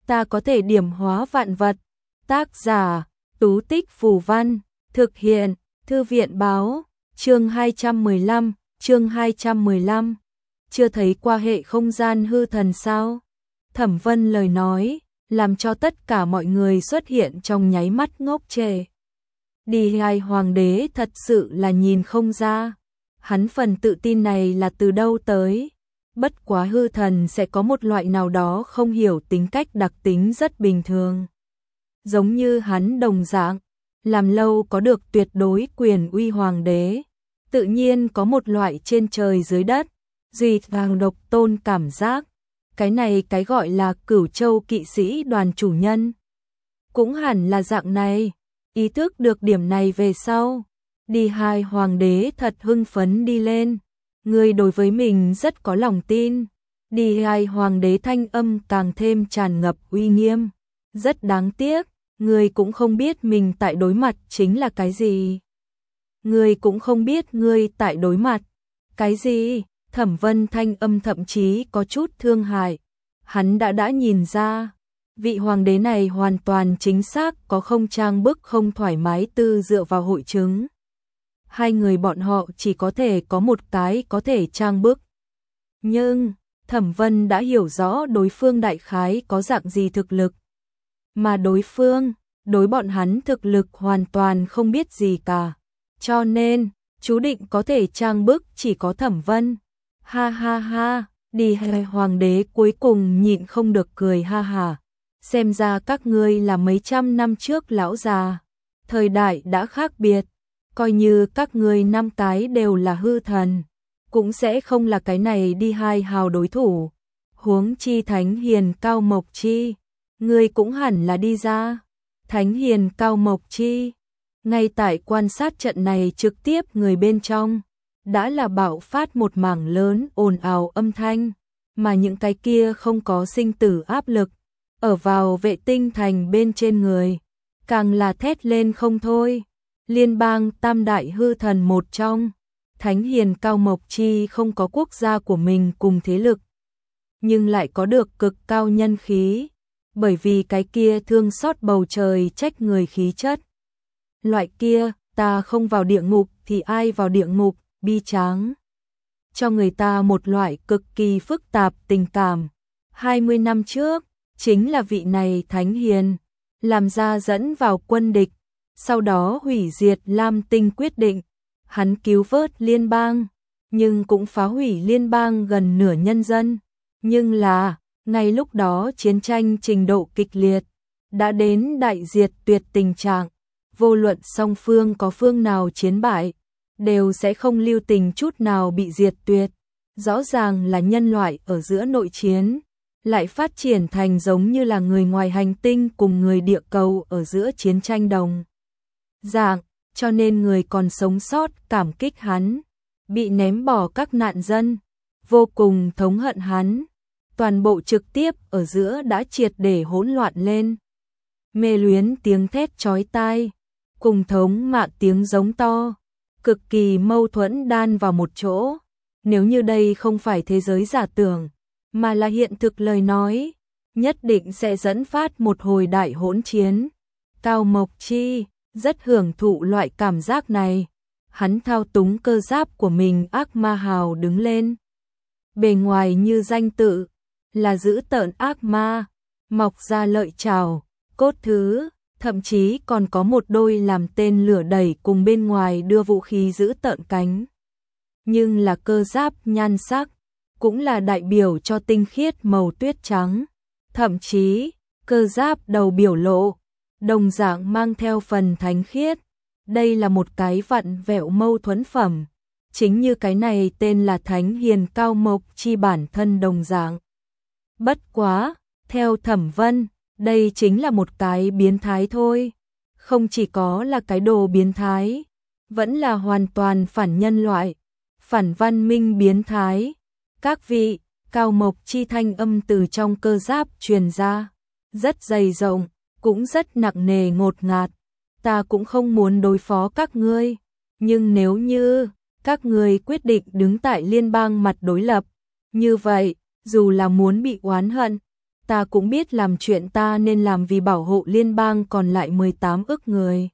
ta có thể điểm hóa vạn vật. Tác giả, Tú Tích Phù Văn, thực hiện, Thư viện báo, chương 215, chưa thấy qua hệ không gian hư thần sao? Thẩm Vân lời nói, làm cho tất cả mọi người xuất hiện trong nháy mắt ngốc trệ. Đi hai hoàng đế thật sự là nhìn không ra, hắn phần tự tin này là từ đâu tới? Bất quá hư thần sẽ có một loại nào đó không hiểu tính cách đặc tính rất bình thường. Giống như hắn đồng dạng, làm lâu có được tuyệt đối quyền uy hoàng đế, tự nhiên có một loại trên trời dưới đất, duy vàng độc tôn cảm giác. Cái này cái gọi là Cửu Châu kỵ sĩ đoàn chủ nhân. Cũng hẳn là dạng này, ý thức được điểm này về sau. Đi hai hoàng đế thật hưng phấn đi lên. Người đối với mình rất có lòng tin. Đi hai hoàng đế thanh âm càng thêm tràn ngập uy nghiêm. Rất đáng tiếc, người cũng không biết mình tại đối mặt chính là cái gì. Người cũng không biết người tại đối mặt cái gì. Thẩm Vân thanh âm thậm chí có chút thương hại. Hắn đã nhìn ra, vị hoàng đế này hoàn toàn chính xác có không trang bức không thoải mái tư dựa vào hội chứng. Hai người bọn họ chỉ có thể có một cái có thể trang bức. Nhưng, Thẩm Vân đã hiểu rõ đối phương đại khái có dạng gì thực lực. Mà đối phương, đối bọn hắn thực lực hoàn toàn không biết gì cả. Cho nên, chú định có thể trang bức chỉ có Thẩm Vân. Ha ha ha, đi hai hoàng đế cuối cùng nhịn không được cười ha ha. Xem ra các ngươi là mấy trăm năm trước lão già. Thời đại đã khác biệt. Coi như các ngươi năm cái đều là hư thần, cũng sẽ không là cái này đi hai hào đối thủ. Huống chi Thánh Hiền Cao Mộc Chi, ngươi cũng hẳn là đi ra. Thánh Hiền Cao Mộc Chi, ngay tại quan sát trận này trực tiếp người bên trong, đã là bạo phát một mảng lớn ồn ào âm thanh, mà những cái kia không có sinh tử áp lực, ở vào vệ tinh thành bên trên người, càng là thét lên không thôi. Liên bang tam đại hư thần một trong, Thánh Hiền Cao Mộc Chi không có quốc gia của mình cùng thế lực, nhưng lại có được cực cao nhân khí, bởi vì cái kia thương xót bầu trời trách người khí chất. Loại kia, ta không vào địa ngục thì ai vào địa ngục, bi tráng. Cho người ta một loại cực kỳ phức tạp tình cảm. 20 năm trước, chính là vị này Thánh Hiền, làm ra dẫn vào quân địch. Sau đó hủy diệt Lam Tinh quyết định, hắn cứu vớt liên bang, nhưng cũng phá hủy liên bang gần nửa nhân dân. Nhưng là, ngay lúc đó chiến tranh trình độ kịch liệt, đã đến đại diệt tuyệt tình trạng, vô luận song phương có phương nào chiến bại, đều sẽ không lưu tình chút nào bị diệt tuyệt. Rõ ràng là nhân loại ở giữa nội chiến, lại phát triển thành giống như là người ngoài hành tinh cùng người địa cầu ở giữa chiến tranh đồng dạng, cho nên người còn sống sót cảm kích hắn, bị ném bỏ các nạn dân, vô cùng thống hận hắn, toàn bộ trực tiếp ở giữa đã triệt để hỗn loạn lên. Mê luyến tiếng thét chói tai, cùng thống mạ tiếng giống to, cực kỳ mâu thuẫn đan vào một chỗ. Nếu như đây không phải thế giới giả tưởng, mà là hiện thực lời nói, nhất định sẽ dẫn phát một hồi đại hỗn chiến. Cao Mộc Chi rất hưởng thụ loại cảm giác này, hắn thao túng cơ giáp của mình ác ma hào đứng lên. Bề ngoài như danh tự, là giữ tợn ác ma, mọc ra lợi trảo, cốt thứ, thậm chí còn có một đôi làm tên lửa đẩy cùng bên ngoài đưa vũ khí giữ tợn cánh. Nhưng là cơ giáp nhan sắc, cũng là đại biểu cho tinh khiết màu tuyết trắng, thậm chí cơ giáp đầu biểu lộ đồng dạng mang theo phần thánh khiết. Đây là một cái vặn vẹo mâu thuẫn phẩm, chính như cái này tên là Thánh Hiền Cao Mộc Chi bản thân đồng dạng. Bất quá, theo Thẩm Vân, đây chính là một cái biến thái thôi, không chỉ có là cái đồ biến thái, vẫn là hoàn toàn phản nhân loại, phản văn minh biến thái. Các vị, Cao Mộc Chi thanh âm từ trong cơ giáp truyền ra, rất dày rộng, cũng rất nặng nề ngột ngạt. Ta cũng không muốn đối phó các ngươi, nhưng nếu như các ngươi quyết định đứng tại liên bang mặt đối lập, như vậy, dù là muốn bị oán hận, ta cũng biết làm chuyện ta nên làm vì bảo hộ liên bang còn lại 18 ức người.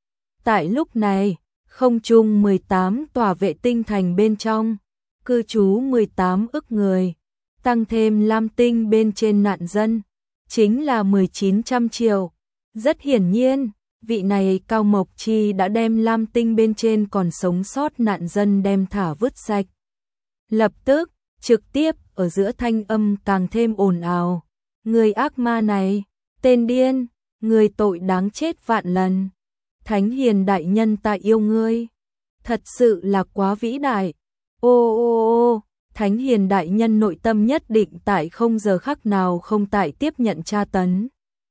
Tại lúc này, không trung 18 tòa vệ tinh thành bên trong, cư trú 18 ức người, tăng thêm Lam Tinh bên trên nạn dân, chính là 1900 triệu. Rất hiển nhiên, vị này Cao Mộc Chi đã đem Lam Tinh bên trên còn sống sót nạn dân đem thả vứt sạch. Lập tức, trực tiếp ở giữa thanh âm càng thêm ồn ào. Người ác ma này, tên điên, người tội đáng chết vạn lần. Thánh hiền đại nhân ta yêu ngươi. Thật sự là quá vĩ đại. Ô ô ô, Thánh hiền đại nhân nội tâm nhất định tại không giờ khắc nào không tại tiếp nhận tra tấn.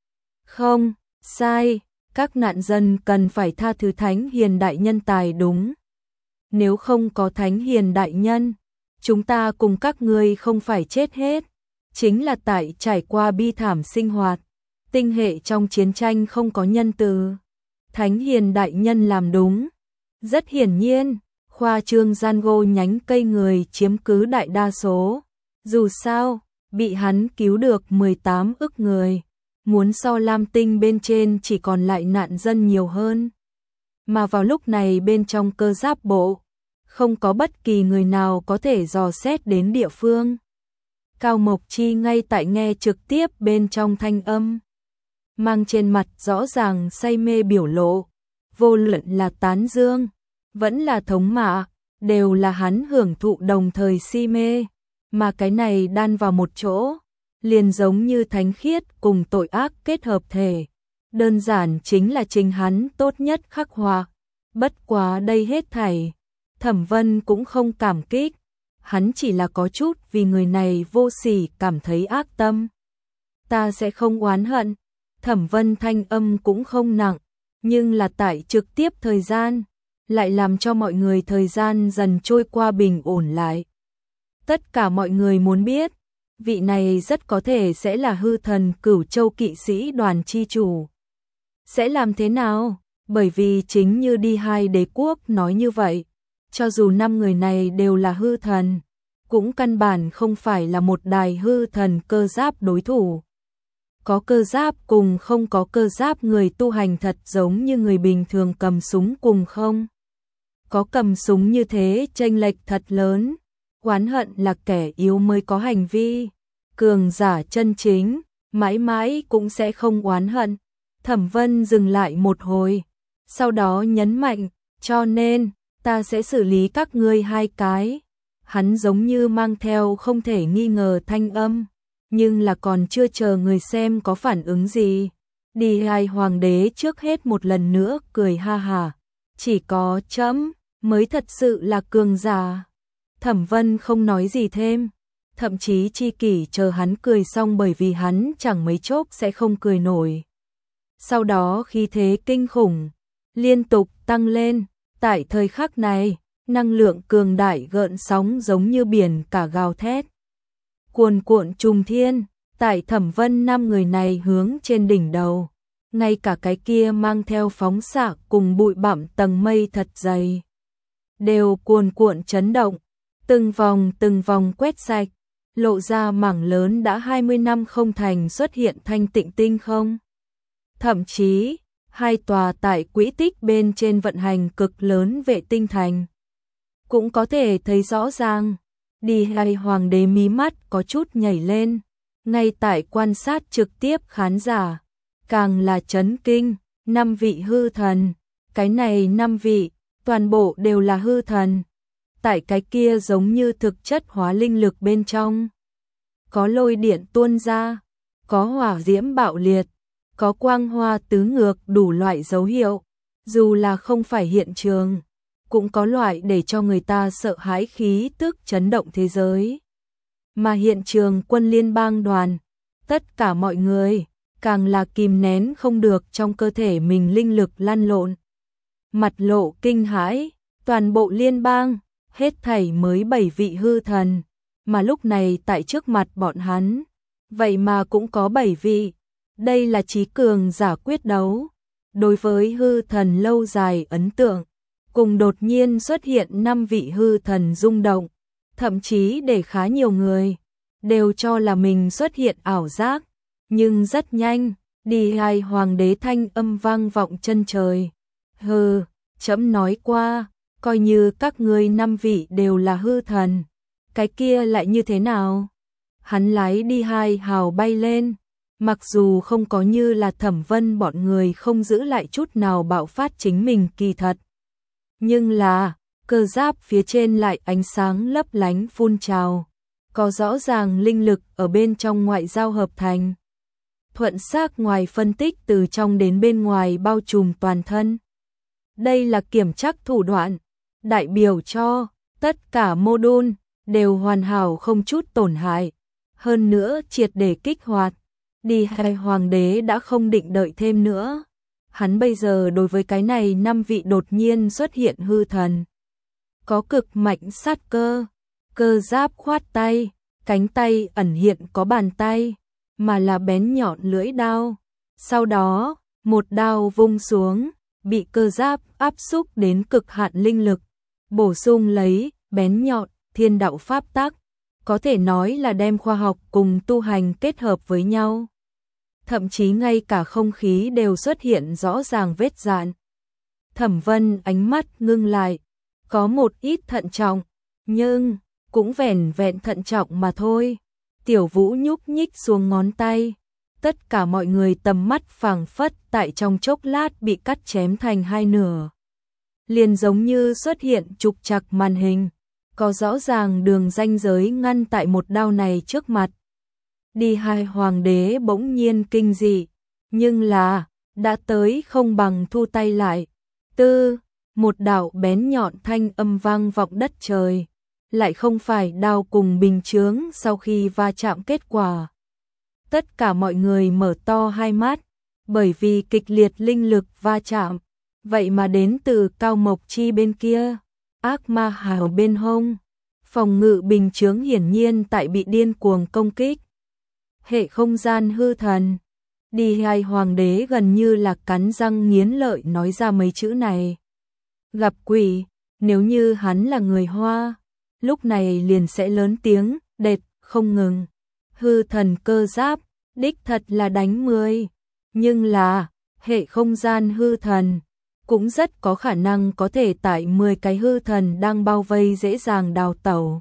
Không, sai, các nạn dân cần phải tha thứ Thánh hiền đại nhân tài đúng. Nếu không có Thánh hiền đại nhân, chúng ta cùng các ngươi không phải chết hết. Chính là tại trải qua bi thảm sinh hoạt, tinh hệ trong chiến tranh không có nhân từ. Thánh hiền đại nhân làm đúng. Rất hiển nhiên, khoa trương gian gô nhánh cây người chiếm cứ đại đa số. Dù sao, bị hắn cứu được 18 ức người. Muốn so Lam Tinh bên trên chỉ còn lại nạn dân nhiều hơn. Mà vào lúc này bên trong cơ giáp bộ, không có bất kỳ người nào có thể dò xét đến địa phương. Cao Mộc Chi ngay tại nghe trực tiếp bên trong thanh âm, mang trên mặt rõ ràng say mê biểu lộ, vô luận là tán dương, vẫn là thống mạ, đều là hắn hưởng thụ đồng thời si mê, mà cái này đan vào một chỗ, liền giống như thánh khiết cùng tội ác kết hợp thể, đơn giản chính là chính hắn tốt nhất khắc họa. Bất quá đây hết thảy, Thẩm Vân cũng không cảm kích. Hắn chỉ là có chút vì người này vô sỉ cảm thấy ác tâm. Ta sẽ không oán hận. Thẩm Vân thanh âm cũng không nặng, nhưng là tại trực tiếp thời gian, lại làm cho mọi người thời gian dần trôi qua bình ổn lại. Tất cả mọi người muốn biết, vị này rất có thể sẽ là hư thần Cửu Châu kỵ sĩ đoàn chi chủ. Sẽ làm thế nào? Bởi vì chính như đi hai đế quốc nói như vậy. Cho dù 5 người này đều là hư thần, cũng căn bản không phải là một đài hư thần cơ giáp đối thủ. Có cơ giáp cùng không có cơ giáp người tu hành thật giống như người bình thường cầm súng cùng không. Có cầm súng như thế chênh lệch thật lớn, oán hận là kẻ yếu mới có hành vi. Cường giả chân chính, mãi mãi cũng sẽ không oán hận. Thẩm Vân dừng lại một hồi, sau đó nhấn mạnh, cho nên ta sẽ xử lý các ngươi hai cái. Hắn giống như mang theo không thể nghi ngờ thanh âm, nhưng là còn chưa chờ người xem có phản ứng gì. Đi hai hoàng đế trước hết một lần nữa cười ha hả, chỉ có trẫm mới thật sự là cường giả. Thẩm Vân không nói gì thêm, thậm chí Chi Kỷ chờ hắn cười xong bởi vì hắn chẳng mấy chốc sẽ không cười nổi. Sau đó khí thế kinh khủng liên tục tăng lên. Tại thời khắc này, năng lượng cường đại gợn sóng giống như biển cả gào thét. Cuồn cuộn trùng thiên, tại Thẩm Vân 5 người này hướng trên đỉnh đầu. Ngay cả cái kia mang theo phóng xạ cùng bụi bặm tầng mây thật dày. Đều cuồn cuộn chấn động, từng vòng quét sạch, lộ ra mảng lớn đã 20 năm không thành xuất hiện thanh tịnh tinh không. Thậm chí, hai tòa tại quỹ tích bên trên vận hành cực lớn vệ tinh thành. Cũng có thể thấy rõ ràng, đi hai hoàng đế mí mắt có chút nhảy lên, ngay tại quan sát trực tiếp khán giả, càng là chấn kinh, 5 vị hư thần, cái này 5 vị, toàn bộ đều là hư thần. Tại cái kia giống như thực chất hóa linh lực bên trong, có lôi điện tuôn ra, có hỏa diễm bạo liệt, có quang hoa tứ ngược đủ loại dấu hiệu, dù là không phải hiện trường, cũng có loại để cho người ta sợ hãi khí tức chấn động thế giới. Mà hiện trường quân liên bang đoàn, tất cả mọi người, càng là kìm nén không được trong cơ thể mình linh lực lăn lộn. Mặt lộ kinh hãi, toàn bộ liên bang, hết thảy mới 7 vị hư thần, mà lúc này tại trước mặt bọn hắn, vậy mà cũng có 7 vị. Đây là trí cường giả quyết đấu. Đối với hư thần lâu dài ấn tượng, cùng đột nhiên xuất hiện 5 vị hư thần rung động, thậm chí để khá nhiều người đều cho là mình xuất hiện ảo giác. Nhưng rất nhanh, đi hai hoàng đế thanh âm vang vọng chân trời. Hừ, trẫm nói qua, coi như các ngươi 5 vị đều là hư thần. Cái kia lại như thế nào? Hắn lái đi hai hào bay lên, mặc dù không có như là Thẩm Vân bọn người không giữ lại chút nào bạo phát chính mình kỳ thật. Nhưng là, cơ giáp phía trên lại ánh sáng lấp lánh phun trào, có rõ ràng linh lực ở bên trong ngoại giao hợp thành. Thuận xác ngoài phân tích từ trong đến bên ngoài bao trùm toàn thân. Đây là kiểm trắc thủ đoạn, đại biểu cho tất cả mô-đun đều hoàn hảo không chút tổn hại, hơn nữa triệt để kích hoạt. Đi hai hoàng đế đã không định đợi thêm nữa. Hắn bây giờ đối với cái này 5 vị đột nhiên xuất hiện hư thần, có cực mạnh sát cơ, cơ giáp khoát tay, cánh tay ẩn hiện có bàn tay, mà là bén nhọn lưỡi đao. Sau đó, một đao vung xuống, bị cơ giáp áp xúc đến cực hạn linh lực, bổ sung lấy bén nhọn thiên đạo pháp tắc, có thể nói là đem khoa học cùng tu hành kết hợp với nhau. Thậm chí ngay cả không khí đều xuất hiện rõ ràng vết dạn. Thẩm Vân ánh mắt ngưng lại, có một ít thận trọng, nhưng cũng vẻn vẹn thận trọng mà thôi. Tiểu Vũ nhúc nhích xuống ngón tay, tất cả mọi người tầm mắt phảng phất tại trong chốc lát bị cắt chém thành hai nửa. Liền giống như xuất hiện trục trặc màn hình, có rõ ràng đường ranh giới ngăn tại một đao này trước mặt. Đi hai hoàng đế bỗng nhiên kinh dị, nhưng là, đã tới không bằng thu tay lại. Một đạo bén nhọn thanh âm vang vọng đất trời, lại không phải đao cùng bình chướng sau khi va chạm kết quả. Tất cả mọi người mở to hai mắt, bởi vì kịch liệt linh lực va chạm, vậy mà đến từ Cao Mộc Chi bên kia, ác ma hào bên hông. Phòng ngự bình chướng hiển nhiên tại bị điên cuồng công kích. Hệ không gian hư thần. Đi hai hoàng đế gần như là cắn răng nghiến lợi nói ra mấy chữ này. Gặp quỷ, nếu như hắn là người Hoa, lúc này liền sẽ lớn tiếng, đệt, không ngừng. Hư thần cơ giáp, đích thật là đánh 10. Nhưng là, hệ không gian hư thần, cũng rất có khả năng có thể tại 10 cái hư thần đang bao vây dễ dàng đào tẩu.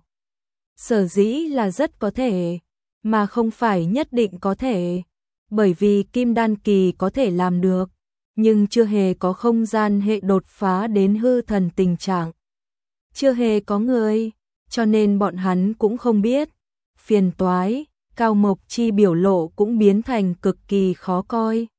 Sở dĩ là rất có thể, mà không phải nhất định có thể, bởi vì Kim Đan Kỳ có thể làm được, nhưng chưa hề có không gian hệ đột phá đến hư thần tình trạng. Chưa hề có người, cho nên bọn hắn cũng không biết. Phiền toái, Cao Mộc Chi biểu lộ cũng biến thành cực kỳ khó coi.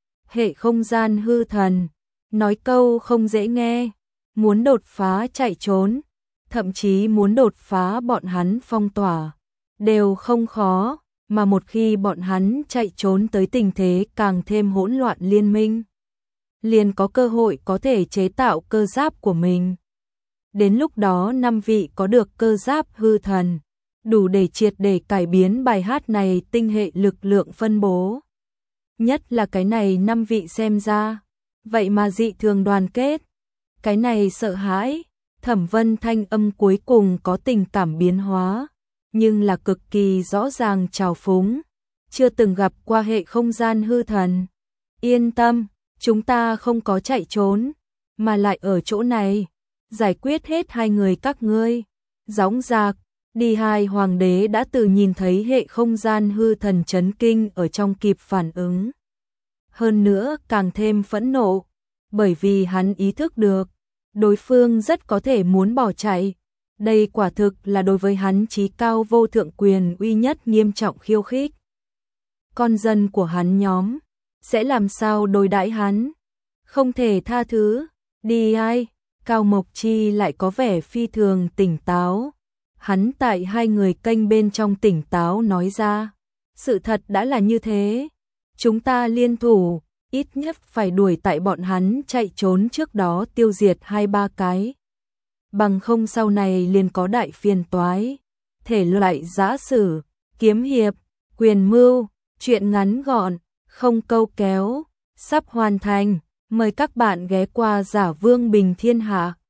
Hệ không gian hư thần, nói câu không dễ nghe, muốn đột phá chạy trốn, thậm chí muốn đột phá bọn hắn phong tỏa, đều không khó, mà một khi bọn hắn chạy trốn tới tình thế càng thêm hỗn loạn liên minh, liền có cơ hội có thể chế tạo cơ giáp của mình. Đến lúc đó 5 vị có được cơ giáp hư thần, đủ để triệt để cải biến bài hát này tinh hệ lực lượng phân bố. Nhất là cái này 5 vị xem ra, vậy mà dị thường đoàn kết. Cái này sợ hãi, Thẩm Vân thanh âm cuối cùng có tình cảm biến hóa, nhưng là cực kỳ rõ ràng trào phúng. Chưa từng gặp qua hệ không gian hư thần. Yên tâm, chúng ta không có chạy trốn, mà lại ở chỗ này, giải quyết hết hai người các ngươi. Dõng dạc, đi hai hoàng đế đã từ nhìn thấy hệ không gian hư thần chấn kinh ở trong kịp phản ứng. Hơn nữa càng thêm phẫn nộ, bởi vì hắn ý thức được, đối phương rất có thể muốn bỏ chạy. Đây quả thực là đối với hắn chí cao vô thượng quyền uy nhất nghiêm trọng khiêu khích. Con dân của hắn nhóm sẽ làm sao đối đãi hắn? Không thể tha thứ. Đi ai? Cao Mộc Chi lại có vẻ phi thường tỉnh táo. Hắn tại hai người kênh bên trong tỉnh táo nói ra, sự thật đã là như thế, chúng ta liên thủ, ít nhất phải đuổi tại bọn hắn chạy trốn trước đó tiêu diệt 2-3 cái. Bằng không sau này liền có đại phiền toái. Thể loại giã sử, kiếm hiệp, quyền mưu, truyện ngắn gọn, không câu kéo, sắp hoàn thành. Mời các bạn ghé qua Giả Vương Bình Thiên Hạ.